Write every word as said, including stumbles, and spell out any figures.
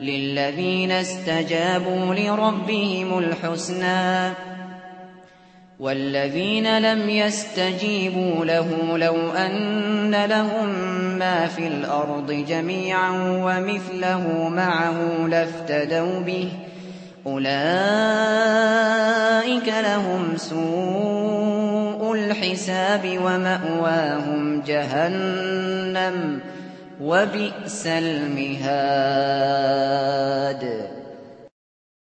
للذين استجابوا لربهم الحسنى والذين لم يستجيبوا له لو أن لهم ما في الأرض جميعا ومثله معه لافتدوا به أولئك لهم سوء الحساب ومأواهم جهنم وبئس المهاد.